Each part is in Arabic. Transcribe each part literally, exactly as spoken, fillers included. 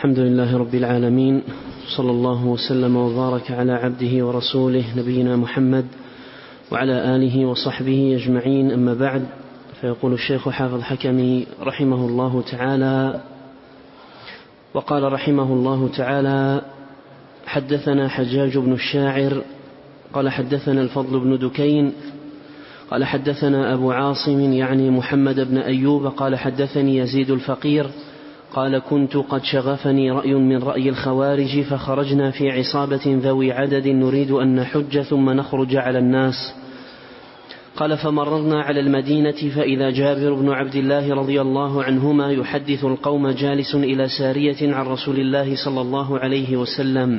الحمد لله رب العالمين، صلى الله وسلم وبارك على عبده ورسوله نبينا محمد وعلى آله وصحبه أجمعين، أما بعد. فيقول الشيخ حافظ حكمي رحمه الله تعالى: وقال رحمه الله تعالى: حدثنا حجاج بن الشاعر قال حدثنا الفضل بن دكين قال حدثنا أبو عاصم يعني محمد بن أيوب قال حدثني يزيد الفقير قال: كنت قد شغفني رأي من رأي الخوارج، فخرجنا في عصابة ذوي عدد نريد أن نحج ثم نخرج على الناس. قال: فمررنا على المدينة فإذا جابر بن عبد الله رضي الله عنهما يحدث القوم جالس إلى سارية عن رسول الله صلى الله عليه وسلم.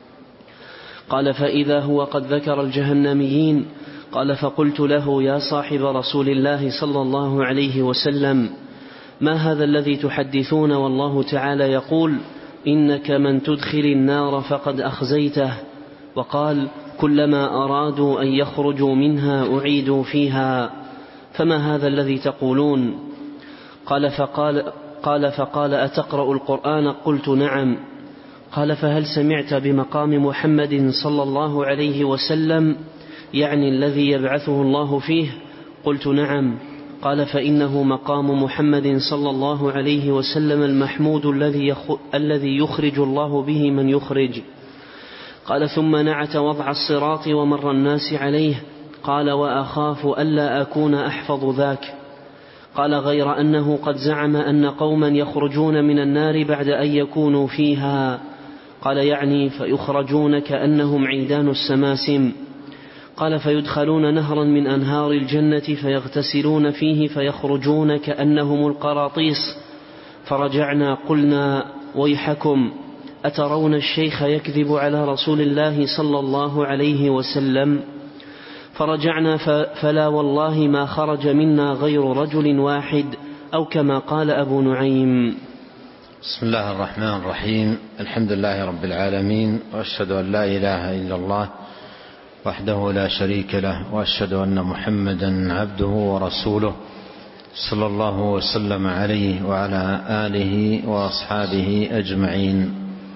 قال: فإذا هو قد ذكر الجهنميين. قال: فقلت له: يا صاحب رسول الله صلى الله عليه وسلم، ما هذا الذي تحدثون والله تعالى يقول: إنك من تدخل النار فقد أخزيته، وقال: كلما أرادوا أن يخرجوا منها أعيدوا فيها، فما هذا الذي تقولون؟ قال فقال, قال فقال: أتقرأ القرآن؟ قلت: نعم. قال: فهل سمعت بمقام محمد صلى الله عليه وسلم، يعني الذي يبعثه الله فيه؟ قلت: نعم. قال: فإنه مقام محمد صلى الله عليه وسلم المحمود الذي يخرج الله به من يخرج. قال: ثم نعت وضع الصراط ومر الناس عليه. قال: وأخاف ألا أكون أحفظ ذاك. قال: غير أنه قد زعم أن قوما يخرجون من النار بعد أن يكونوا فيها. قال: يعني فيخرجون كأنهم عيدان السماسم. قال: فيدخلون نهرا من أنهار الجنة فيغتسلون فيه فيخرجون كأنهم القراطيس. فرجعنا قلنا: ويحكم، أترون الشيخ يكذب على رسول الله صلى الله عليه وسلم؟ فرجعنا فلا والله ما خرج منا غير رجل واحد، أو كما قال أبو نعيم. بسم الله الرحمن الرحيم. الحمد لله رب العالمين، وأشهد أن لا إله إلا الله وحده لا شريك له، وأشهد أن محمدا عبده ورسوله صلى الله وسلم عليه وعلى آله وأصحابه أجمعين.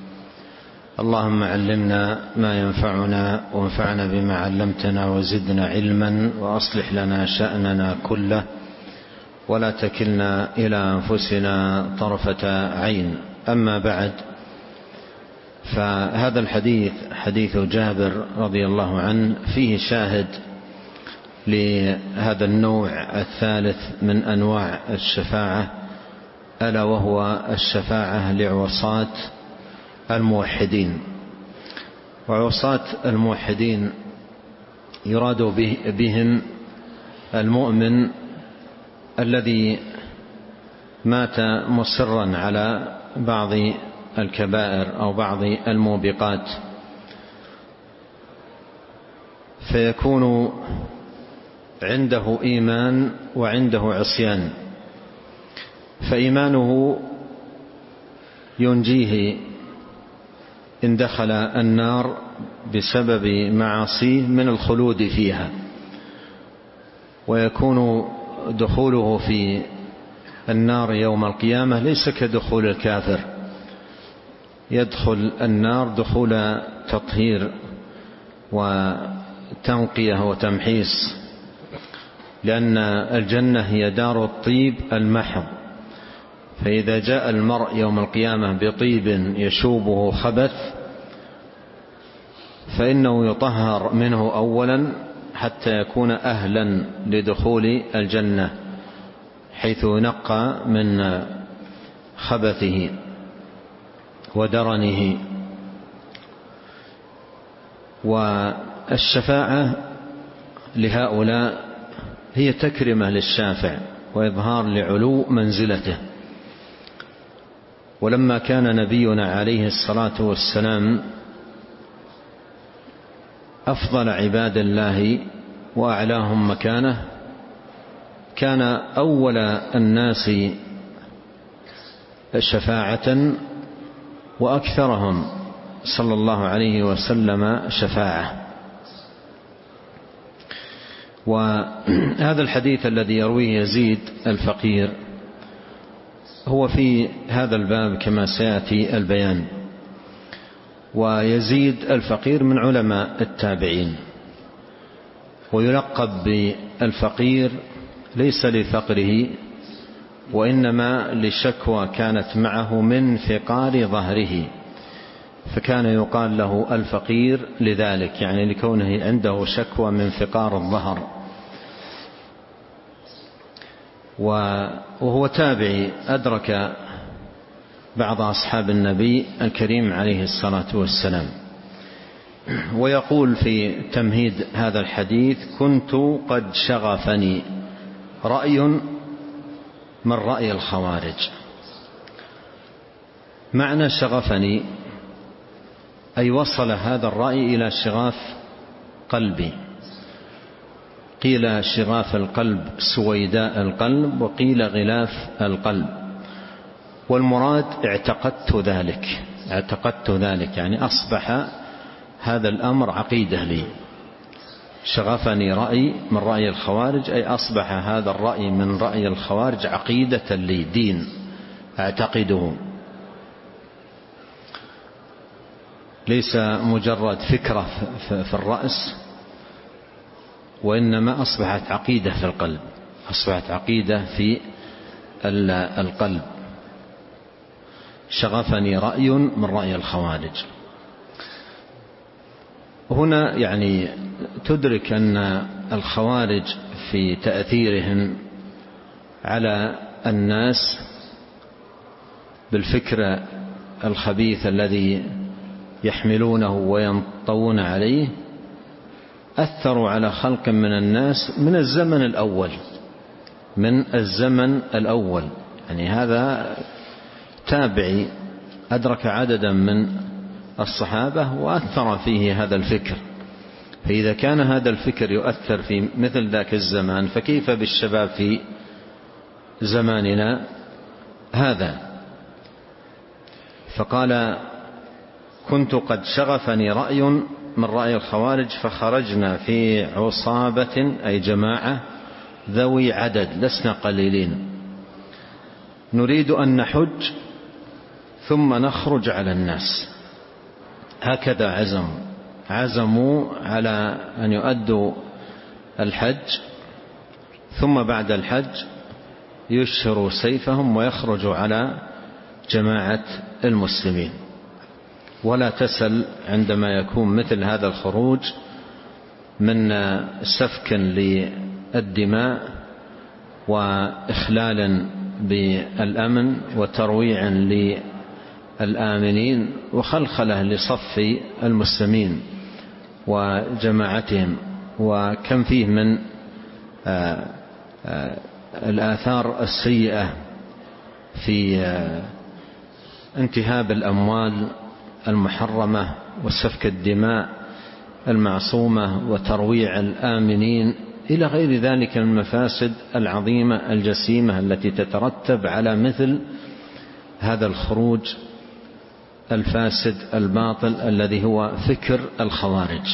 اللهم علمنا ما ينفعنا وانفعنا بما علمتنا وزدنا علما، وأصلح لنا شأننا كله ولا تكلنا إلى أنفسنا طرفة عين. أما بعد، فهذا الحديث حديث جابر رضي الله عنه فيه شاهد لهذا النوع الثالث من أنواع الشفاعة، ألا وهو الشفاعة لعصاة الموحدين. وعصاة الموحدين يراد بهم المؤمن الذي مات مصرا على بعض الكبائر أو بعض الموبقات، فيكون عنده إيمان وعنده عصيان، فإيمانه ينجيه إن دخل النار بسبب معاصيه من الخلود فيها، ويكون دخوله في النار يوم القيامة ليس كدخول الكافر، يدخل النار دخول تطهير وتنقية وتمحيص، لأن الجنة هي دار الطيب المحض، فإذا جاء المرء يوم القيامة بطيب يشوبه خبث فإنه يطهر منه أولا حتى يكون أهلا لدخول الجنة، حيث ينقى من خبثه ودرنه. والشفاعة لهؤلاء هي تكرمة للشافع وإظهار لعلو منزلته. ولما كان نبينا عليه الصلاة والسلام أفضل عباد الله وأعلاهم مكانة، كان أول الناس شفاعة وأكثرهم صلى الله عليه وسلم شفاعة. وهذا الحديث الذي يرويه يزيد الفقير هو في هذا الباب كما سيأتي البيان. ويزيد الفقير من علماء التابعين، ويلقب بالفقير ليس لفقره وإنما لشكوى كانت معه من فقار ظهره، فكان يقال له الفقير لذلك، يعني لكونه عنده شكوى من فقار الظهر. وهو تابعي أدرك بعض أصحاب النبي الكريم عليه الصلاة والسلام. ويقول في تمهيد هذا الحديث: كنت قد شغفني رأي من رأي الخوارج. معنى شغفني أي وصل هذا الرأي إلى شغاف قلبي، قيل شغاف القلب سويداء القلب، وقيل غلاف القلب، والمراد اعتقدت ذلك، اعتقدت ذلك يعني أصبح هذا الأمر عقيدة لي. شغفني رأي من رأي الخوارج أي أصبح هذا الرأي من رأي الخوارج عقيدة لي، دين أعتقده، ليس مجرد فكرة في الرأس، وإنما أصبحت عقيدة في القلب، أصبحت عقيدة في القلب. شغفني رأي من رأي الخوارج. هنا يعني تدرك أن الخوارج في تأثيرهم على الناس بالفكر الخبيث الذي يحملونه وينطون عليه أثروا على خلق من الناس من الزمن الأول، من الزمن الأول. يعني هذا تابعي أدرك عددا من الصحابة وأثر فيه هذا الفكر، فإذا كان هذا الفكر يؤثر في مثل ذاك الزمان فكيف بالشباب في زماننا هذا؟ فقال: كنت قد شغفني رأي من رأي الخوارج فخرجنا في عصابة أي جماعة ذوي عدد، لسنا قليلين، نريد أن نحج ثم نخرج على الناس. هكذا عزموا عزموا على أن يؤدوا الحج، ثم بعد الحج يشهروا سيفهم ويخرجوا على جماعة المسلمين. ولا تسل عندما يكون مثل هذا الخروج من سفك للدماء وإخلال بالأمن وترويع للآمنين وخلخلة لصف المسلمين وجماعتهم، وكم فيه من الآثار السيئة في انتهاب الأموال المحرمة وسفك الدماء المعصومة وترويع الآمنين إلى غير ذلك من المفاسد العظيمة الجسيمة التي تترتب على مثل هذا الخروج الفاسد الباطل الذي هو فكر الخوارج.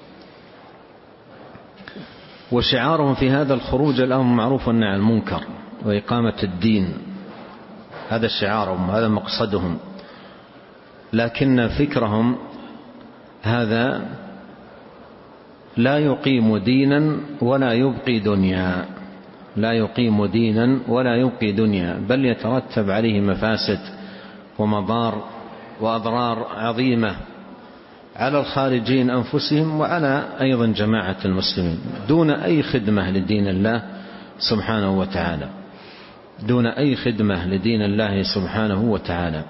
وشعارهم في هذا الخروج الأمر معروف والنهي عن المنكر وإقامة الدين، هذا شعارهم، هذا مقصدهم، لكن فكرهم هذا لا يقيم دينا ولا يبقي دنيا، لا يقيم دينا ولا يبقي دنيا، بل يترتب عليه مفاسد ومضار وأضرار عظيمة على الخارجين أنفسهم وعلى أيضا جماعة المسلمين، دون أي خدمة لدين الله سبحانه وتعالى، دون أي خدمة لدين الله سبحانه وتعالى.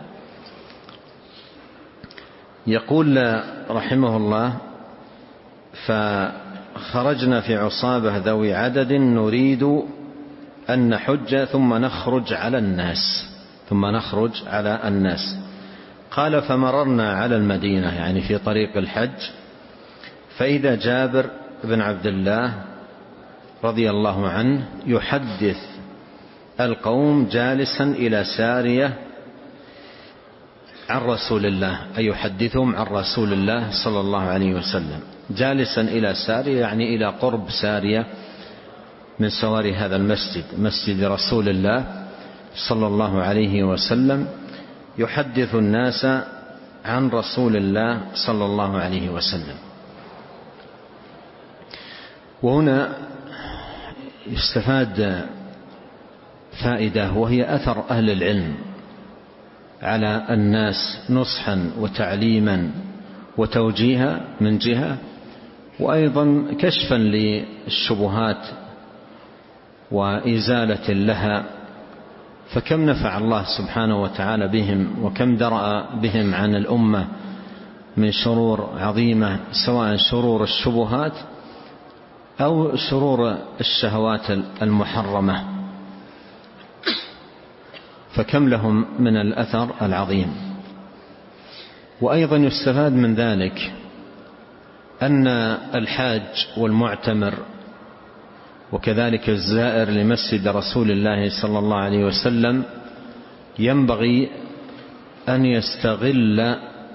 يقول رحمه الله: فخرجنا في عصابة ذوي عدد نريد أن نحج ثم نخرج على الناس، ثم نخرج على الناس. قال: فمررنا على المدينة، يعني في طريق الحج، فإذا جابر بن عبد الله رضي الله عنه يحدث القوم جالسا إلى سارية عن رسول الله، أي يحدثهم عن رسول الله صلى الله عليه وسلم، جالسا إلى سارية يعني إلى قرب سارية من سواري هذا المسجد، مسجد رسول الله صلى الله عليه وسلم يحدث الناس عن رسول الله صلى الله عليه وسلم. وهنا يستفاد فائدة، وهي أثر أهل العلم على الناس نصحا وتعليما وتوجيها من جهة، وأيضا كشفا للشبهات وإزالة لها. فكم نفع الله سبحانه وتعالى بهم، وكم درأ بهم عن الأمة من شرور عظيمة، سواء شرور الشبهات أو شرور الشهوات المحرمة، فكم لهم من الأثر العظيم. وأيضا يستفاد من ذلك أن الحاج والمعتمر وكذلك الزائر لمسجد رسول الله صلى الله عليه وسلم ينبغي أن يستغل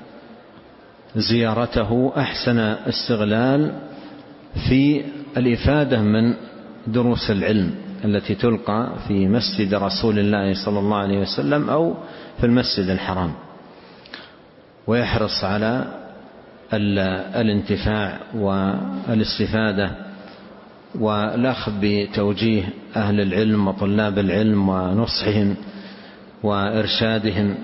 زيارته أحسن استغلال في الإفادة من دروس العلم التي تلقى في مسجد رسول الله صلى الله عليه وسلم أو في المسجد الحرام، ويحرص على الانتفاع والاستفادة والأخذ بتوجيه أهل العلم وطلاب العلم ونصحهم وإرشادهم.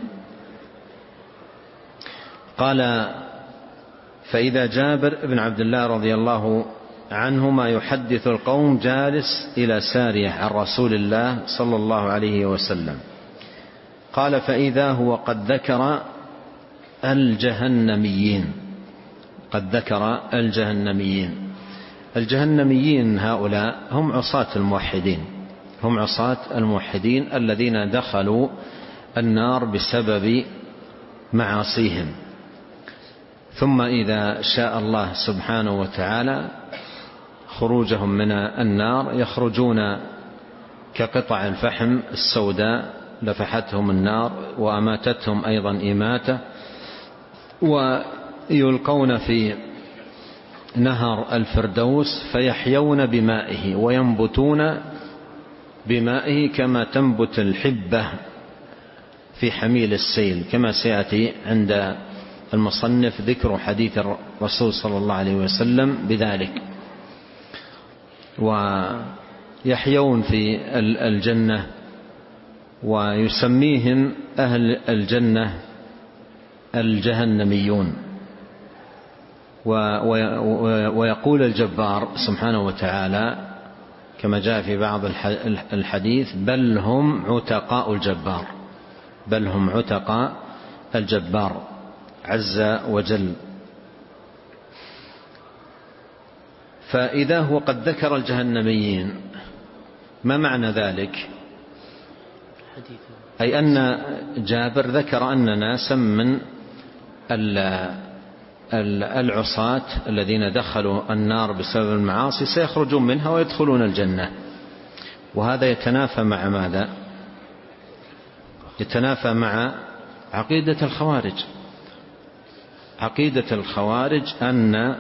قال: فإذا جابر بن عبد الله رضي الله عنهما يحدث القوم جالس إلى سارية عن رسول الله صلى الله عليه وسلم، قال: فإذا هو قد ذكر الجهنميين قد ذكر الجهنميين الجهنميين هؤلاء هم عصاة الموحدين هم عصاة الموحدين الذين دخلوا النار بسبب معاصيهم، ثم إذا شاء الله سبحانه وتعالى خروجهم من النار يخرجون كقطع الفحم السوداء لفحتهم النار وأماتتهم أيضا إماتة، ويلقون في نهر الفردوس فيحيون بمائه وينبتون بمائه كما تنبت الحبة في حميل السيل، كما سيأتي عند المصنف ذكر حديث الرسول صلى الله عليه وسلم بذلك. ويحيون في الجنة، ويسميهم أهل الجنة الجهنميون. ويقول الجبار سبحانه وتعالى كما جاء في بعض الحديث: بل هم عتقاء الجبار بل هم عتقاء الجبار عز وجل. فإذا هو قد ذكر الجهنميين، ما معنى ذلك؟ أي أن جابر ذكر أن ناسا من العصاة الذين دخلوا النار بسبب المعاصي سيخرجون منها ويدخلون الجنة. وهذا يتنافى مع ماذا؟ يتنافى مع عقيدة الخوارج. عقيدة الخوارج أن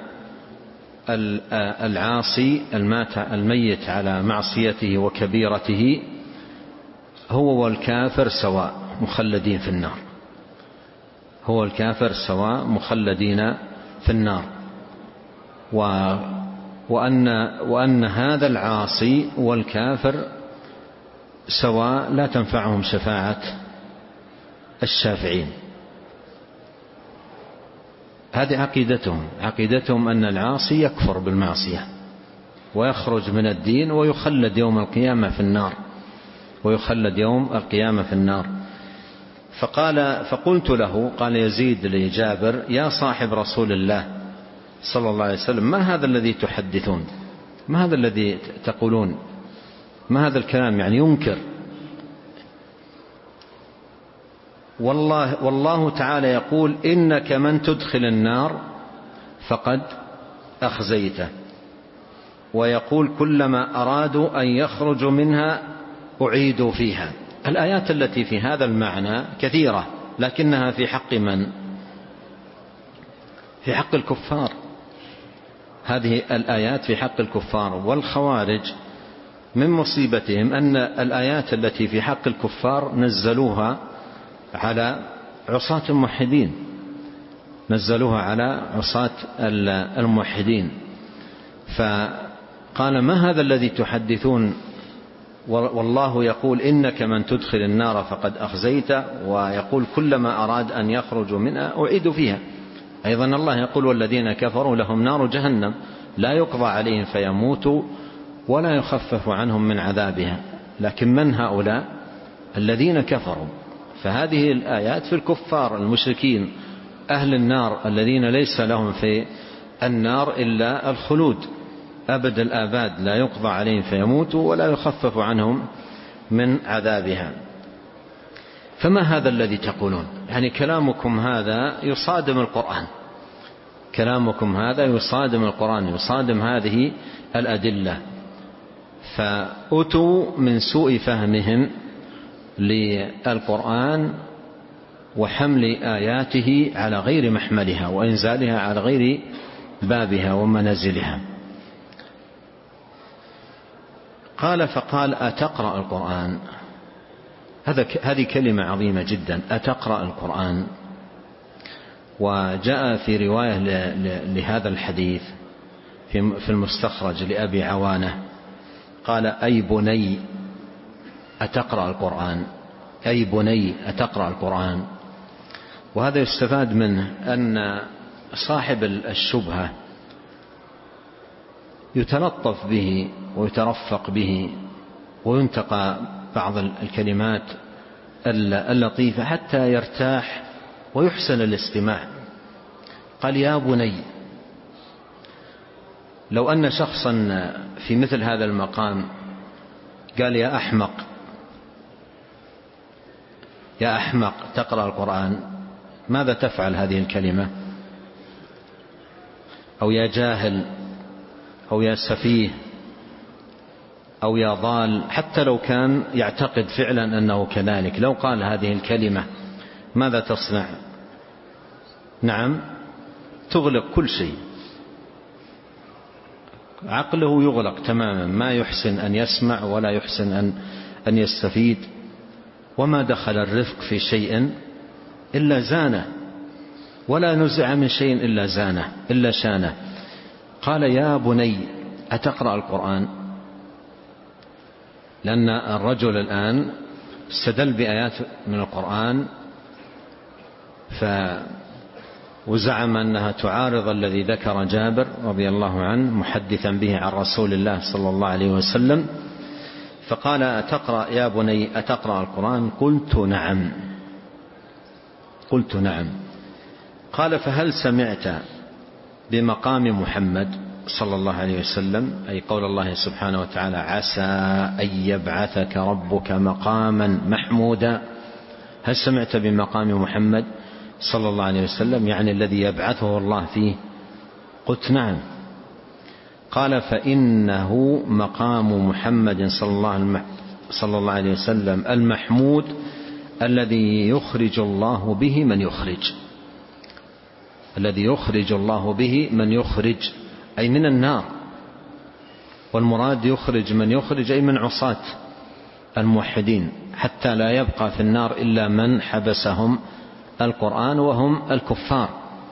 العاصي الميت على معصيته وكبيرته هو والكافر سواء مخلدين في النار هو الكافر سواء مخلدين في النار و وأن, وأن هذا العاصي والكافر سواء لا تنفعهم شفاعة الشافعين. هذه عقيدتهم عقيدتهم أن العاصي يكفر بالمعصية ويخرج من الدين ويخلد يوم القيامة في النار ويخلد يوم القيامة في النار. فقال فقلت له، قال يزيد لجابر: يا صاحب رسول الله صلى الله عليه وسلم، ما هذا الذي تحدثون؟ ما هذا الذي تقولون؟ ما هذا الكلام؟ يعني ينكر. والله, والله تعالى يقول: إنك من تدخل النار فقد أخزيته. ويقول: كلما أرادوا أن يخرجوا منها أعيدوا فيها. الآيات التي في هذا المعنى كثيرة، لكنها في حق من؟ في حق الكفار. هذه الآيات في حق الكفار. والخوارج من مصيبتهم أن الآيات التي في حق الكفار نزلوها على عصاة الموحدين، نزلوها على عصاة الموحدين. فقال ما هذا الذي تحدثون والله يقول إنك من تدخل النار فقد أخزيت، ويقول كلما أراد أن يخرجوا منها أعيدوا فيها. أيضا الله يقول والذين كفروا لهم نار جهنم لا يقضى عليهم فيموتوا ولا يخفف عنهم من عذابها. لكن من هؤلاء الذين كفروا؟ فهذه الآيات في الكفار المشركين أهل النار الذين ليس لهم في النار إلا الخلود أبد الآباد، لا يقضى عليهم فيموتوا ولا يخفف عنهم من عذابها. فما هذا الذي تقولون؟ يعني كلامكم هذا يصادم القرآن، كلامكم هذا يصادم القرآن، يصادم هذه الأدلة. فأتوا من سوء فهمهم للقرآن وحمل آياته على غير محملها وإنزالها على غير بابها ومنازلها. قال فقال أتقرأ القرآن؟ هذه كلمة عظيمة جدا، أتقرأ القرآن. وجاء في رواية لهذا الحديث في المستخرج لأبي عوانة قال أي بني أتقرأ القرآن، أي بني أتقرأ القرآن. وهذا يستفاد منه أن صاحب الشبهة يتلطف به ويترفق به وينتقى بعض الكلمات اللطيفة حتى يرتاح ويحسن الاستماع. قال يا بني. لو أن شخصا في مثل هذا المقام قال يا أحمق، يا أحمق تقرأ القرآن، ماذا تفعل هذه الكلمة؟ أو يا جاهل أو يا سفيه أو يا ضال، حتى لو كان يعتقد فعلا أنه كذلك، لو قال هذه الكلمة ماذا تصنع؟ نعم تغلق كل شيء، عقله يغلق تماما، ما يحسن أن يسمع ولا يحسن أن أن يستفيد. وما دخل الرفق في شيء إلا زانه، ولا نزع من شيء إلا زانه إلا شانه. قال يا بني أتقرأ القرآن؟ لأن الرجل الآن استدل بآيات من القرآن ف وزعم أنها تعارض الذي ذكر جابر رضي الله عنه محدثا به عن رسول الله صلى الله عليه وسلم. فقال أتقرأ يا بني أتقرأ القرآن؟ قلت نعم، قلت نعم. قال فهل سمعت بمقام محمد صلى الله عليه وسلم، أي قول الله سبحانه وتعالى عسى أن يبعثك ربك مقاما محمودا؟ هل سمعت بمقام محمد صلى الله عليه وسلم يعني الذي يبعثه الله فيه؟ قلت نعم. قال فإنه مقام محمد صلى الله عليه وسلم المحمود الذي يخرج الله به من يخرج، الذي يخرج الله به من يخرج أي من النار، والمراد يخرج من يخرج أي من عصاة الموحدين، حتى لا يبقى في النار إلا من حبسهم القرآن وهم الكفار.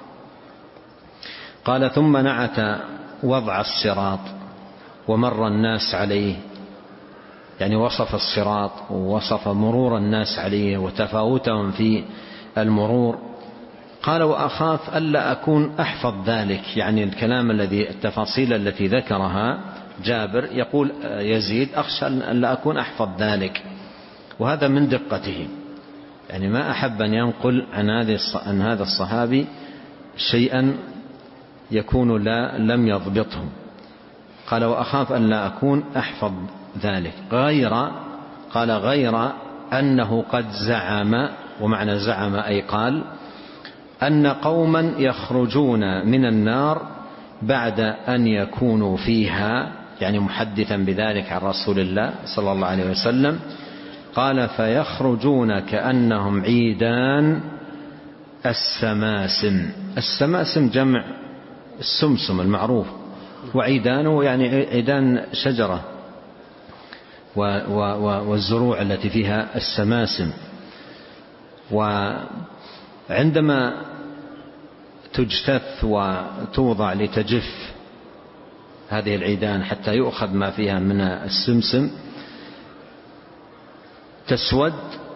قال ثم نعت وضع الصراط ومر الناس عليه، يعني وصف الصراط ووصف مرور الناس عليه وتفاوتهم في المرور. قال وأخاف ألا أكون أحفظ ذلك، يعني الكلام الذي التفاصيل التي ذكرها جابر يقول يزيد أخشى ألا أكون أحفظ ذلك. وهذا من دقته، يعني ما أحب أن ينقل عن هذا عن هذا الصحابي شيئا يكون لا لم يضبطه. قال وأخاف أن لا أكون أحفظ ذلك غير قال غير أنه قد زعم، ومعنى زعم أي قال، أن قوما يخرجون من النار بعد أن يكونوا فيها، يعني محدثا بذلك عن رسول الله صلى الله عليه وسلم. قال فيخرجون كأنهم عيدان السماسم. السماسم جمع السمسم المعروف، وعيدانه يعني عيدان شجرة والزروع التي فيها السماسم. وعندما تجتث وتوضع لتجف هذه العيدان حتى يؤخذ ما فيها من السمسم تسود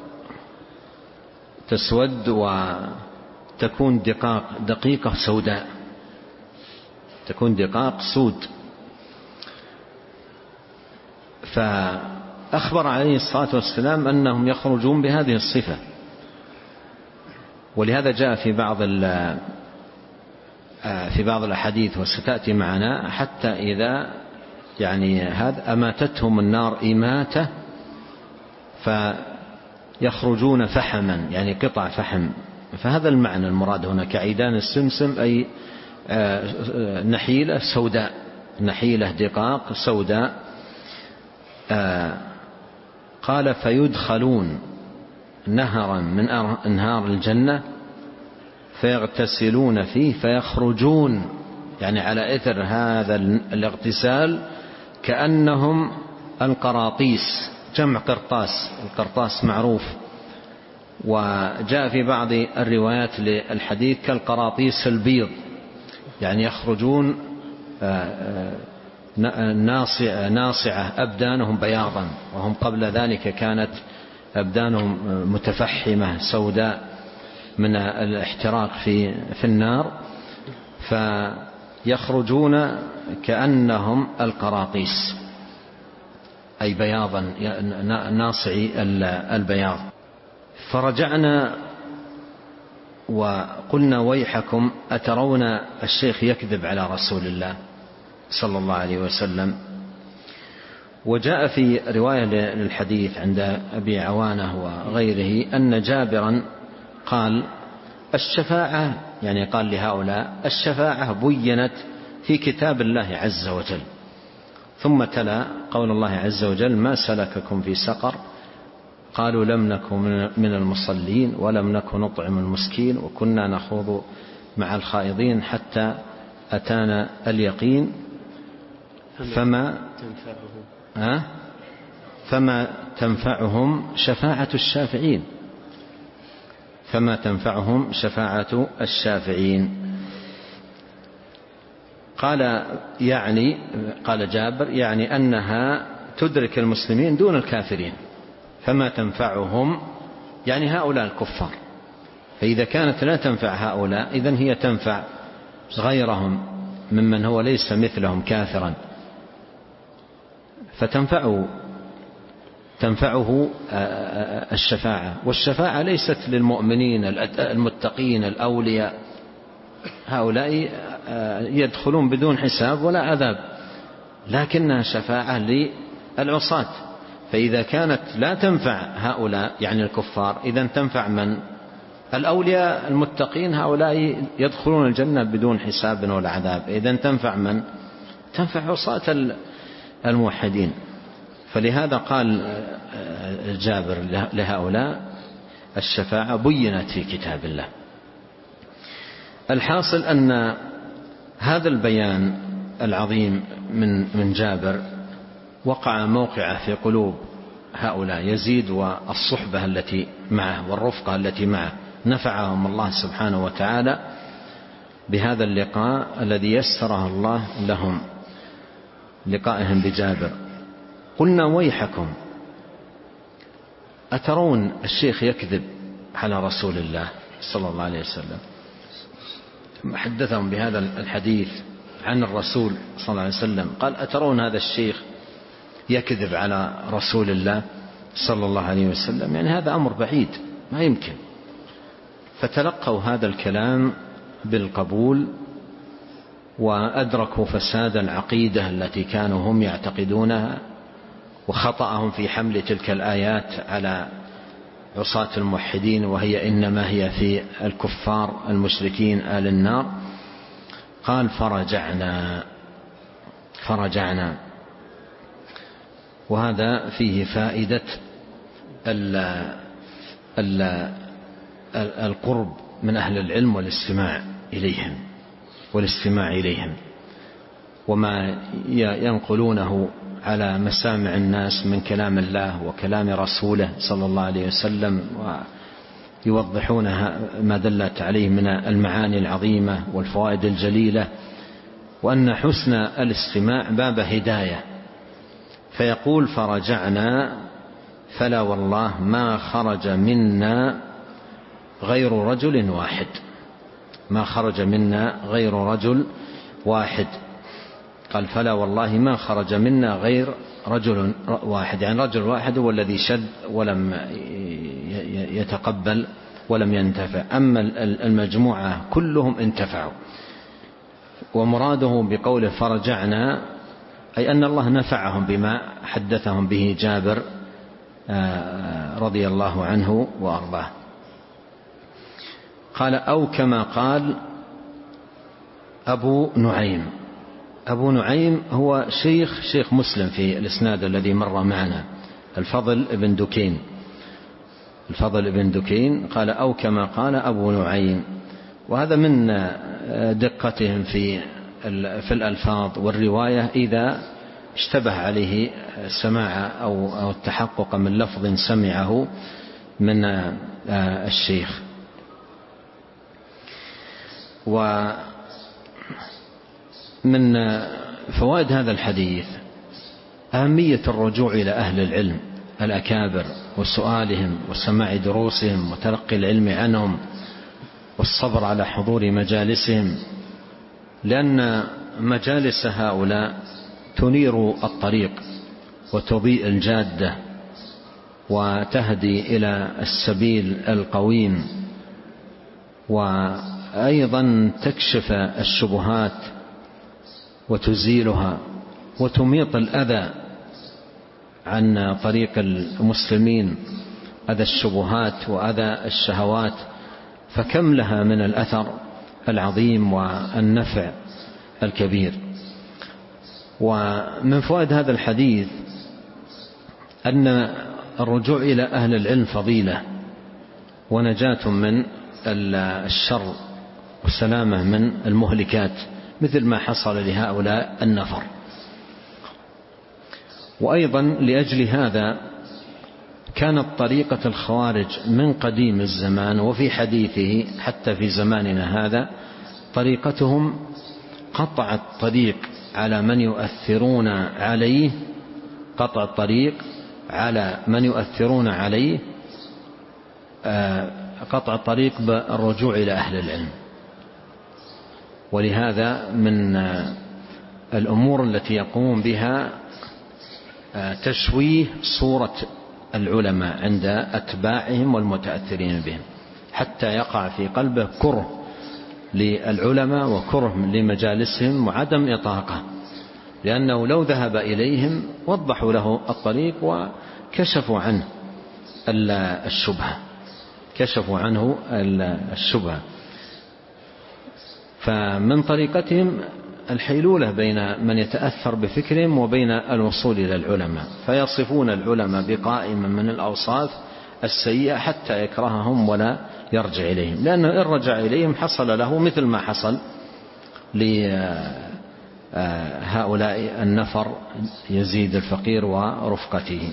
تسود وتكون دقاق دقيقة سوداء، تكون دقاق سود. فأخبر عليه الصلاة والسلام أنهم يخرجون بهذه الصفة. ولهذا جاء في بعض في بعض الأحاديث وستأتي معنا حتى إذا يعني هذا أماتتهم النار إماتة فيخرجون فحما، يعني قطع فحم. فهذا المعنى المراد هنا كعيدان السمسم، أي نحيلة سوداء، نحيلة دقاق سوداء. قال فيدخلون نهرا من أنهار الجنة فيغتسلون فيه فيخرجون، يعني على إثر هذا الاغتسال كأنهم القراطيس، جمع قرطاس، القرطاس معروف. وجاء في بعض الروايات للحديث كالقراطيس البيض، يعني يخرجون ناصعة أبدانهم بياضا، وهم قبل ذلك كانت أبدانهم متفحمة سوداء من الاحتراق في في النار، فيخرجون كأنهم القراطيس أي بياضا ناصعي البياض. فرجعنا وقلنا ويحكم أترون الشيخ يكذب على رسول الله صلى الله عليه وسلم. وجاء في رواية للحديث عند أبي عوانة وغيره أن جابرا قال الشفاعة، يعني قال لهؤلاء الشفاعة بينت في كتاب الله عز وجل، ثم تلا قول الله عز وجل ما سلككم في سقر قالوا لم نكن من المصلين ولم نكن نطعم المسكين وكنا نخوض مع الخائضين حتى أتانا اليقين فما تنفعهم فما تنفعهم شفاعة الشافعين فما تنفعهم شفاعة الشافعين. قال يعني قال جابر يعني أنها تدرك المسلمين دون الكافرين، فما تنفعهم يعني هؤلاء الكفار. فإذا كانت لا تنفع هؤلاء إذن هي تنفع غيرهم ممن هو ليس مثلهم كافرا، فتنفعه تنفعه الشفاعة. والشفاعة ليست للمؤمنين المتقين الأولياء، هؤلاء يدخلون بدون حساب ولا عذاب، لكنها شفاعة للعصاة. فإذا كانت لا تنفع هؤلاء يعني الكفار إذن تنفع من؟ الأولياء المتقين، هؤلاء يدخلون الجنة بدون حساب ولا عذاب. إذن تنفع من؟ تنفع عصاة الموحدين. فلهذا قال جابر لهؤلاء الشفاعة بينت في كتاب الله. الحاصل أن هذا البيان العظيم من من جابر وقع موقعه في قلوب هؤلاء يزيد والصحبة التي معه والرفقة التي معه، نفعهم الله سبحانه وتعالى بهذا اللقاء الذي يسره الله لهم، لقائهم بجابر. قلنا ويحكم أترون الشيخ يكذب على رسول الله صلى الله عليه وسلم. حدثهم بهذا الحديث عن الرسول صلى الله عليه وسلم، قال أترون هذا الشيخ يكذب على رسول الله صلى الله عليه وسلم، يعني هذا أمر بعيد ما يمكن. فتلقوا هذا الكلام بالقبول وأدركوا فساد العقيدة التي كانوا هم يعتقدونها وخطأهم في حمل تلك الآيات على عصاة الموحدين، وهي إنما هي في الكفار المشركين آل النار. قال فرجعنا فرجعنا وهذا فيه فائدة ال ال القرب من أهل العلم والاستماع إليهم والاستماع إليهم وما ينقلونه على مسامع الناس من كلام الله وكلام رسوله صلى الله عليه وسلم، ويوضحون ما دلت عليه من المعاني العظيمة والفوائد الجليلة، وأن حسن الاستماع باب هداية. فيقول: فرجعنا فلا والله ما خرج منا غير رجل واحد، ما خرج منا غير رجل واحد. قال: فلا والله ما خرج منا غير رجل واحد، يعني رجل واحد هو الذي شد ولم يتقبل ولم ينتفع، أما المجموعة كلهم انتفعوا. ومراده بقوله فرجعنا أي أن الله نفعهم بما حدثهم به جابر رضي الله عنه وأرضاه. قال: أو كما قال أبو نعيم. أبو نعيم هو شيخ شيخ مسلم في الإسناد الذي مر معنا، الفضل ابن دكين. الفضل ابن دكين قال: أو كما قال أبو نعيم. وهذا من دقتهم في في الألفاظ والرواية، إذا اشتبه عليه سماع أو التحقق من لفظ سمعه من الشيخ. ومن فوائد هذا الحديث أهمية الرجوع إلى أهل العلم الأكابر وسؤالهم وسماع دروسهم وتلقي العلم عنهم والصبر على حضور مجالسهم، لأن مجالس هؤلاء تنير الطريق وتضيء الجادة وتهدي إلى السبيل القويم، وأيضا تكشف الشبهات وتزيلها وتميط الأذى عن طريق المسلمين، أذى الشبهات وأذى الشهوات، فكم لها من الأثر العظيم والنفع الكبير. ومن فوائد هذا الحديث أن الرجوع إلى أهل العلم فضيلة ونجاة من الشر والسلامة من المهلكات، مثل ما حصل لهؤلاء النفر. وأيضا لأجل هذا كانت طريقة الخوارج من قديم الزمان وفي حديثه حتى في زماننا هذا طريقتهم قطع الطريق على من يؤثرون عليه، قطع الطريق على من يؤثرون عليه، قطع الطريق بالرجوع إلى أهل العلم. ولهذا من الأمور التي يقوم بها تشويه صورة العلماء عند أتباعهم والمتأثرين بهم، حتى يقع في قلبه كره للعلماء وكره لمجالسهم وعدم إطاقة، لأنه لو ذهب إليهم وضحوا له الطريق وكشفوا عنه الشبهة كشفوا عنه الشبهة. فمن طريقتهم الحيلولة بين من يتأثر بفكرهم وبين الوصول إلى العلماء، فيصفون العلماء بقائمة من الأوصاف السيئة حتى يكرههم ولا يرجع إليهم، لأنه إن رجع إليهم حصل له مثل ما حصل لهؤلاء النفر يزيد الفقير ورفقته.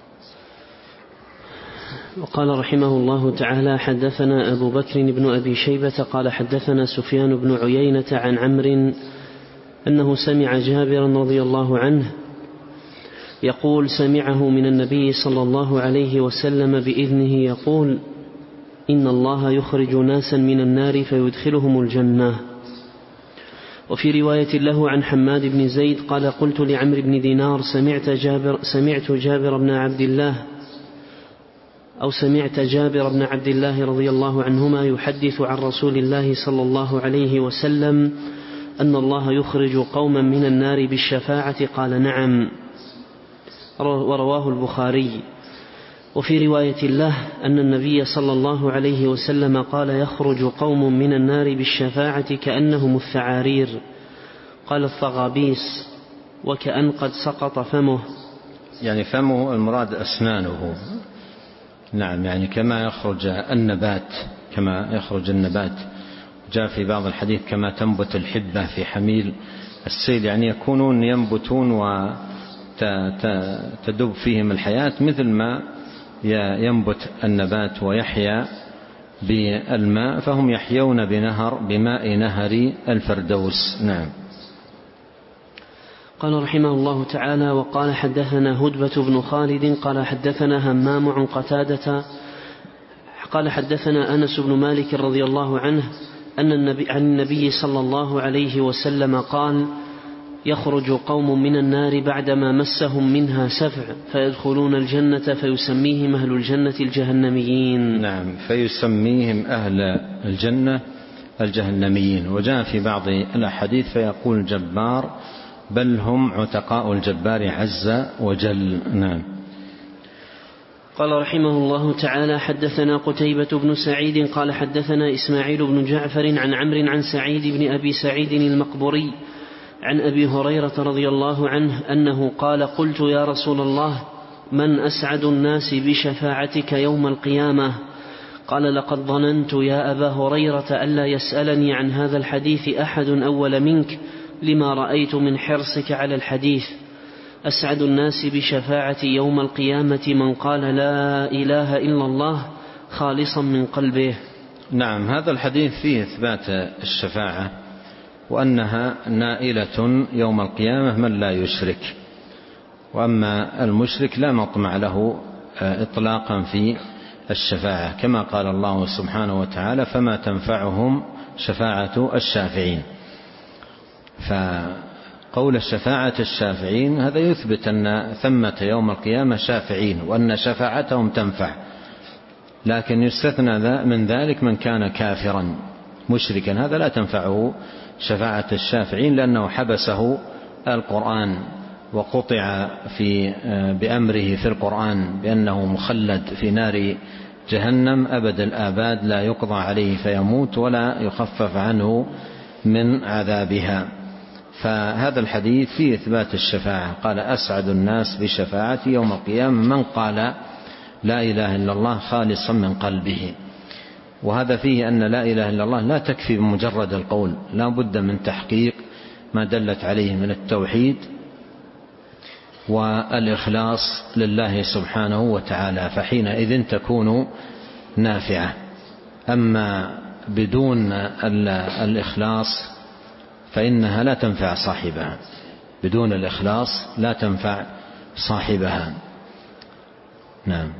وقال رحمه الله تعالى: حدثنا أبو بكر بن أبي شيبة قال حدثنا سفيان بن عيينة عن عمرو أنه سمع جابرا رضي الله عنه يقول: سمعه من النبي صلى الله عليه وسلم بإذنه يقول: إن الله يخرج ناسا من النار فيدخلهم الجنة. وفي رواية له عن حماد بن زيد قال: قلت لعمرو بن دينار: سمعت جابر, سمعت جابر بن عبد الله أو سمعت جابر بن عبد الله رضي الله عنهما يحدث عن رسول الله صلى الله عليه وسلم أن الله يخرج قوما من النار بالشفاعة؟ قال: نعم. ورواه البخاري. وفي رواية له أن النبي صلى الله عليه وسلم قال: يخرج قوم من النار بالشفاعة كأنهم الثعارير. قال الطغابيس: وكأن قد سقط فمه، يعني فمه المراد أسنانه. نعم، يعني كما يخرج النبات كما يخرج النبات جاء في بعض الحديث كما تنبت الحبة في حميل السيل، يعني يكونون ينبتون تدب فيهم الحياة مثل ما ينبت النبات ويحيا بالماء، فهم يحيون بنهر بماء نهر الفردوس. نعم. قال رحمه الله تعالى: وقال حدثنا هدبة بن خالد قال حدثنا همام عن قتادة قال حدثنا أنس بن مالك رضي الله عنه أن النبي عن النبي صلى الله عليه وسلم قال: يخرج قوم من النار بعدما مسهم منها سفع فيدخلون الجنة فيسميهم أهل الجنة الجهنميين. نعم، فيسميهم أهل الجنة الجهنميين. وجاء في بعض الأحاديث فيقول الجبار: بل هم عتقاء الجبار عز وجل. نعم. قال رحمه الله تعالى: حدثنا قتيبة بن سعيد قال حدثنا إسماعيل بن جعفر عن عمرو عن سعيد بن أبي سعيد المقبري عن أبي هريرة رضي الله عنه أنه قال: قلت يا رسول الله من أسعد الناس بشفاعتك يوم القيامة؟ قال: لقد ظننت يا أبا هريرة ألا يسألني عن هذا الحديث أحد أول منك لما رأيت من حرصك على الحديث. أسعد الناس بشفاعتي يوم القيامة من قال لا إله إلا الله خالصا من قلبه. نعم، هذا الحديث فيه إثبات الشفاعة وأنها نائلة يوم القيامة من لا يشرك، وأما المشرك لا مطمع له إطلاقا في الشفاعة، كما قال الله سبحانه وتعالى: فما تنفعهم شفاعة الشافعين. فقول الشفاعة الشافعين هذا يثبت أن ثمة يوم القيامة شافعين وأن شفاعتهم تنفع، لكن يستثنى من ذلك من كان كافرا مشركا، هذا لا تنفعه شفاعة الشافعين لأنه حبسه القرآن وقطع في بأمره في القرآن بأنه مخلد في نار جهنم أبد الآباد لا يقضى عليه فيموت ولا يخفف عنه من عذابها. فهذا الحديث فيه إثبات الشفاعة. قال: أسعد الناس بشفاعتي يوم القيامة من قال لا إله إلا الله خالصا من قلبه. وهذا فيه أن لا إله إلا الله لا تكفي بمجرد القول، لا بد من تحقيق ما دلت عليه من التوحيد والإخلاص لله سبحانه وتعالى، فحينئذ تكون نافعة. أما بدون الإخلاص فإنها لا تنفع صاحبها، بدون الإخلاص لا تنفع صاحبها. نعم.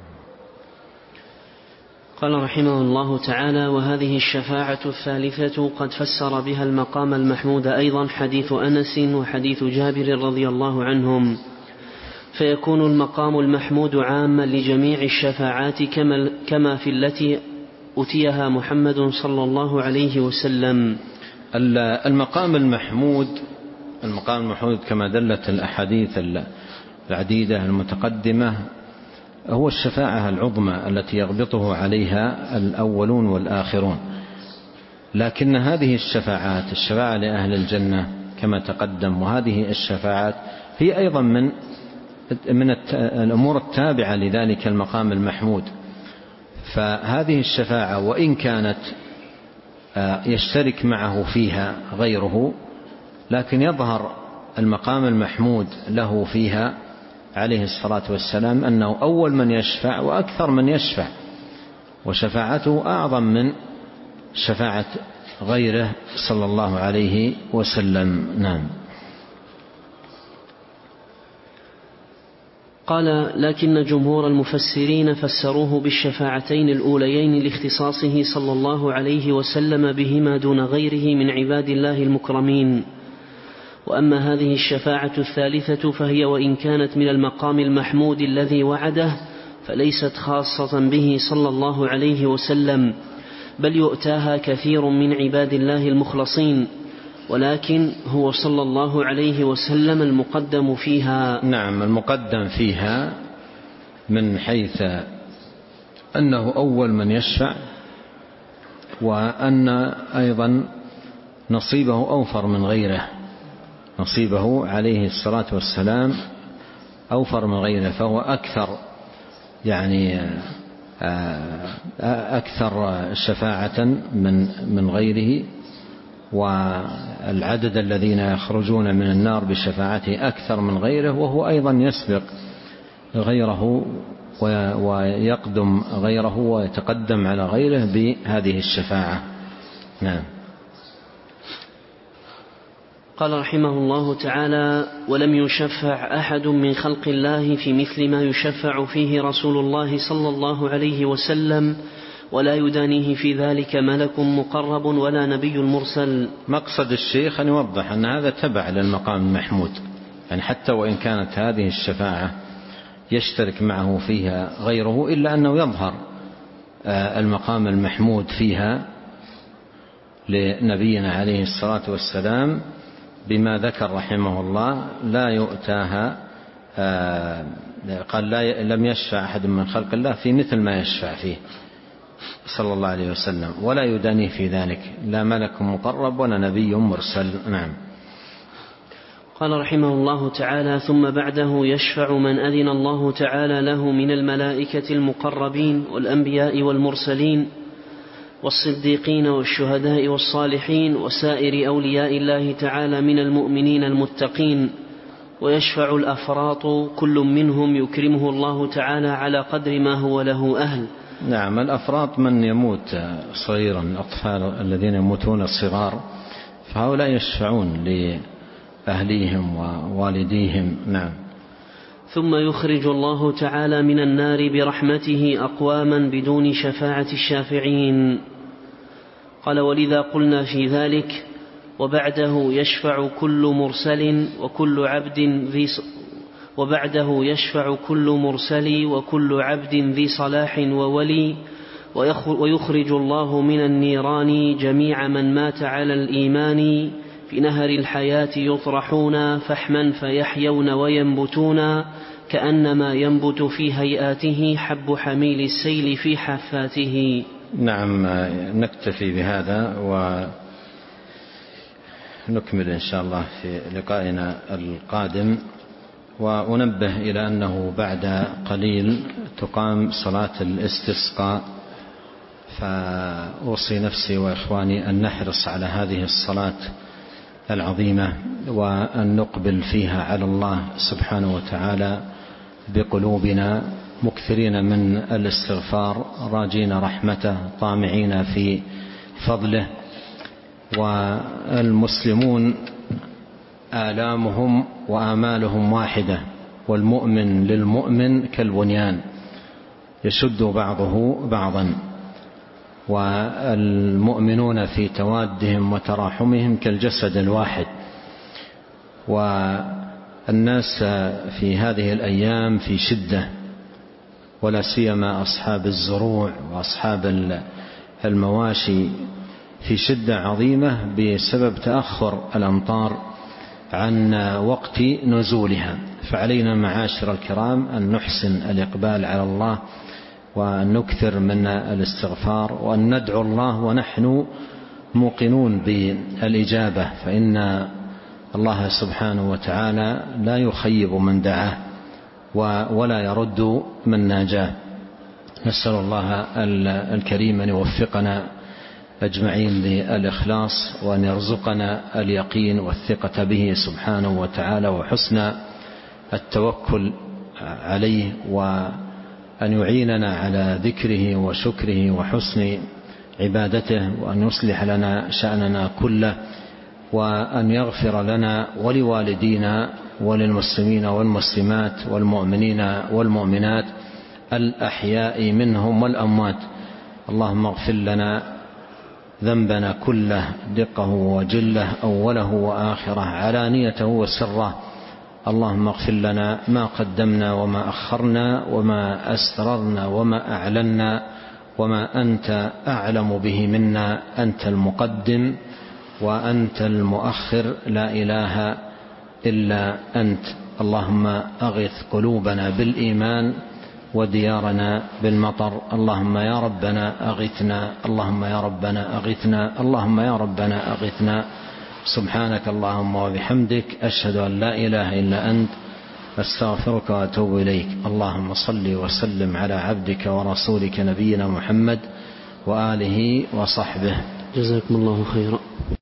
قال رحمه الله تعالى: وهذه الشفاعة الثالثة قد فسر بها المقام المحمود أيضا حديث أنس وحديث جابر رضي الله عنهم، فيكون المقام المحمود عاما لجميع الشفاعات كما في التي أتيها محمد صلى الله عليه وسلم. المقام المحمود المقام المحمود كما دلت الأحاديث العديدة المتقدمة هو الشفاعة العظمى التي يغبطه عليها الأولون والآخرون، لكن هذه الشفاعات الشفاعة لأهل الجنة كما تقدم، وهذه الشفاعات هي أيضا من من الأمور التابعة لذلك المقام المحمود. فهذه الشفاعة وإن كانت يشترك معه فيها غيره، لكن يظهر المقام المحمود له فيها عليه الصلاة والسلام أنه أول من يشفع وأكثر من يشفع، وشفاعته أعظم من شفاعة غيره صلى الله عليه وسلم. نعم. قال: لكن جمهور المفسرين فسروه بالشفاعتين الأوليين لاختصاصه صلى الله عليه وسلم بهما دون غيره من عباد الله المكرمين. وأما هذه الشفاعة الثالثة فهي وإن كانت من المقام المحمود الذي وعده فليست خاصة به صلى الله عليه وسلم، بل يؤتاها كثير من عباد الله المخلصين، ولكن هو صلى الله عليه وسلم المقدم فيها. نعم، المقدم فيها من حيث أنه أول من يشفع، وأن أيضا نصيبه أوفر من غيره، نصيبه عليه الصلاة والسلام أوفر من غيره، فهو أكثر يعني أكثر شفاعة من من غيره، والعدد الذين يخرجون من النار بشفاعته أكثر من غيره، وهو أيضا يسبق غيره ويقدم غيره ويتقدم على غيره بهذه الشفاعة. نعم. قال رحمه الله تعالى: ولم يشفع أحد من خلق الله في مثل ما يشفع فيه رسول الله صلى الله عليه وسلم، ولا يدانيه في ذلك ملك مقرب ولا نبي مرسل. مقصد الشيخ أن يوضح أن هذا تبع للمقام المحمود، يعني حتى وإن كانت هذه الشفاعة يشترك معه فيها غيره، إلا أنه يظهر المقام المحمود فيها لنبينا عليه الصلاة والسلام بما ذكر رحمه الله: لا يؤتاها، قال لا لم يشفع أحد من خلق الله في مثل ما يشفع فيه صلى الله عليه وسلم، ولا يدانيه في ذلك لا ملك مقرب ولا نبي مرسل. نعم. قال رحمه الله تعالى: ثم بعده يشفع من أذن الله تعالى له من الملائكة المقربين والأنبياء والمرسلين والصديقين والشهداء والصالحين وسائر أولياء الله تعالى من المؤمنين المتقين، ويشفع الأفراط كل منهم يكرمه الله تعالى على قدر ما هو له أهل. نعم. الأفراط من يموت صغيرا، الأطفال الذين يموتون الصغار، فهؤلاء يشفعون لأهليهم ووالديهم. نعم. ثم يخرج الله تعالى من النار برحمته أقواما بدون شفاعة الشافعين. قال: ولذا قلنا في ذلك: وبعده يشفع كل مرسل وكل عبد ذي وبعده يشفع كل مرسل وكل عبد ذي صلاح وولي، ويخرج الله من النيران جميع من مات على الإيمان في نهر الحياة يطرحون فحما فيحيون وينبتون كأنما ينبت في هيئاته حب حميل السيل في حفاته. نعم. نكتفي بهذا ونكمل إن شاء الله في لقائنا القادم. وأنبه إلى أنه بعد قليل تقام صلاة الاستسقاء، فأوصي نفسي وإخواني أن نحرص على هذه الصلاة العظيمة، وأن نقبل فيها على الله سبحانه وتعالى بقلوبنا مكثرين من الاستغفار، راجين رحمته، طامعين في فضله. والمسلمون آلامهم وآمالهم واحدة، والمؤمن للمؤمن كالبنيان يشد بعضه بعضا، والمؤمنون في توادهم وتراحمهم كالجسد الواحد. والناس في هذه الأيام في شدة، ولا سيما أصحاب الزروع وأصحاب المواشي في شدة عظيمة بسبب تأخر الأمطار عن وقت نزولها. فعلينا معاشر الكرام أن نحسن الإقبال على الله، وأن نكثر من الاستغفار، وأن ندعو الله ونحن موقنون بالإجابة، فإن الله سبحانه وتعالى لا يخيب من دعاه ولا يرد من ناجاه. نسأل الله الكريم أن يوفقنا أجمعين للإخلاص، وأن يرزقنا اليقين والثقة به سبحانه وتعالى، وحسن التوكل عليه، وأن يعيننا على ذكره وشكره وحسن عبادته، وأن يصلح لنا شأننا كله، وأن يغفر لنا ولوالدينا وللمسلمين والمسلمات والمؤمنين والمؤمنات الأحياء منهم والأموات. اللهم اغفر لنا ذنبنا كله، دقه وجله، أوله وآخره، علانيته وسره. اللهم اغفر لنا ما قدمنا وما أخرنا، وما أسررنا وما أعلنا، وما أنت أعلم به منا. أنت المقدم وأنت المؤخر، لا إله إلا أنت. اللهم أغث قلوبنا بالإيمان وديارنا بالمطر. اللهم يا ربنا أغثنا، اللهم يا ربنا أغثنا، اللهم يا ربنا أغثنا. سبحانك اللهم وبحمدك، أشهد أن لا إله إلا أنت، أستغفرك وأتوب إليك. اللهم صل وسلم على عبدك ورسولك نبينا محمد وآله وصحبه. جزاكم الله خيرا.